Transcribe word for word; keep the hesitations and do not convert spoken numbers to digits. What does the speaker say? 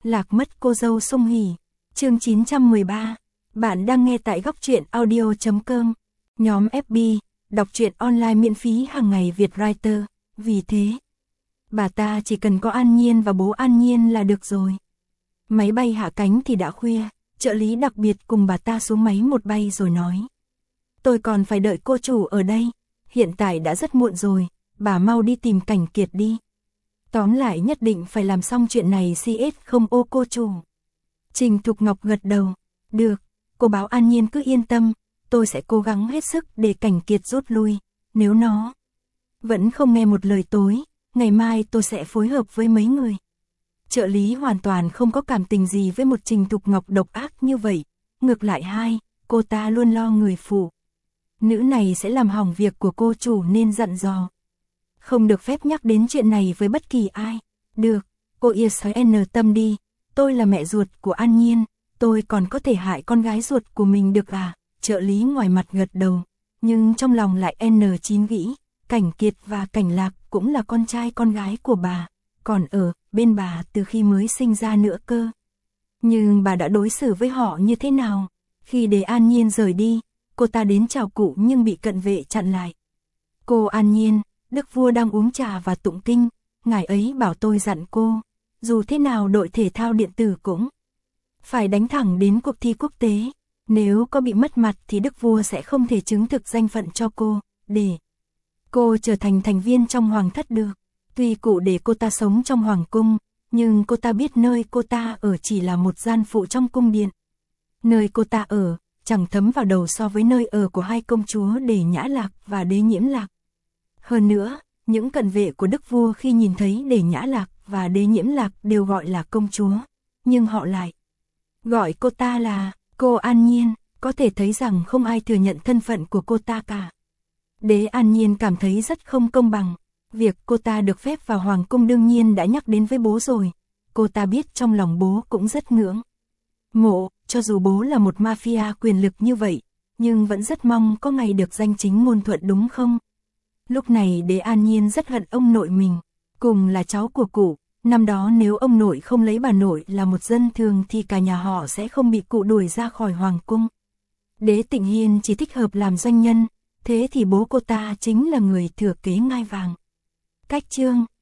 Lạc mất cô dâu sung hỉ. Chương chín trăm mười ba. Bạn đang nghe tại góc truyện audio chấm com. Nhóm ép bê, đọc truyện online miễn phí hàng ngày Việt Writer. Vì thế, bà ta chỉ cần có An Nhiên và bố An Nhiên là được rồi. Máy bay hạ cánh thì đã khuya, trợ lý đặc biệt cùng bà ta xuống máy một bay rồi nói. Tôi còn phải đợi cô chủ ở đây, hiện tại đã rất muộn rồi, bà mau đi tìm Cảnh Kiệt đi. Tóm lại nhất định phải làm xong chuyện này xê ét không ô cô chủ. Trình Thục Ngọc gật đầu, được, cô báo An Nhiên cứ yên tâm, tôi sẽ cố gắng hết sức để Cảnh Kiệt rút lui, nếu nó vẫn không nghe một lời tối, ngày mai tôi sẽ phối hợp với mấy người. Trợ lý hoàn toàn không có cảm tình gì với một Trình Thục Ngọc độc ác như vậy, ngược lại hai, cô ta luôn lo người phụ. Nữ này sẽ làm hỏng việc của cô chủ nên dặn dò. Không được phép nhắc đến chuyện này với bất kỳ ai. Được, cô yên yên tâm đi, tôi là mẹ ruột của An Nhiên, tôi còn có thể hại con gái ruột của mình được à? Trợ lý ngoài mặt gật đầu, nhưng trong lòng lại en chín nghĩ, Cảnh Kiệt và Cảnh Lạc cũng là con trai con gái của bà, còn ở bên bà từ khi mới sinh ra nữa cơ. Nhưng bà đã đối xử với họ như thế nào? Khi để An Nhiên rời đi, cô ta đến chào cụ nhưng bị cận vệ chặn lại. Cô An Nhiên, Đức Vua đang uống trà và tụng kinh, ngài ấy bảo tôi dặn cô, dù thế nào đội thể thao điện tử cũng phải đánh thẳng đến cuộc thi quốc tế, nếu có bị mất mặt thì Đức Vua sẽ không thể chứng thực danh phận cho cô, để cô trở thành thành viên trong hoàng thất được. Tuy cụ để cô ta sống trong hoàng cung, nhưng cô ta biết nơi cô ta ở chỉ là một gian phụ trong cung điện. Nơi cô ta ở, chẳng thấm vào đầu so với nơi ở của hai công chúa Đề Nhã Lạc và Đế Nhiễm Lạc. Hơn nữa, những cận vệ của Đức Vua khi nhìn thấy Đề Nhã Lạc và Đế Nhiễm Lạc đều gọi là công chúa, nhưng họ lại gọi cô ta là cô An Nhiên, có thể thấy rằng không ai thừa nhận thân phận của cô ta cả. Đế An Nhiên cảm thấy rất không công bằng, việc cô ta được phép vào hoàng cung đương nhiên đã nhắc đến với bố rồi, cô ta biết trong lòng bố cũng rất ngưỡng mộ, cho dù bố là một mafia quyền lực như vậy, nhưng vẫn rất mong có ngày được danh chính ngôn thuận đúng không? Lúc này Đế An Nhiên rất hận ông nội mình, cùng là cháu của cụ, năm đó nếu ông nội không lấy bà nội là một dân thường thì cả nhà họ sẽ không bị cụ đuổi ra khỏi hoàng cung. Đế Tịnh Hiên chỉ thích hợp làm doanh nhân, thế thì bố cô ta chính là người thừa kế ngai vàng. Cách chương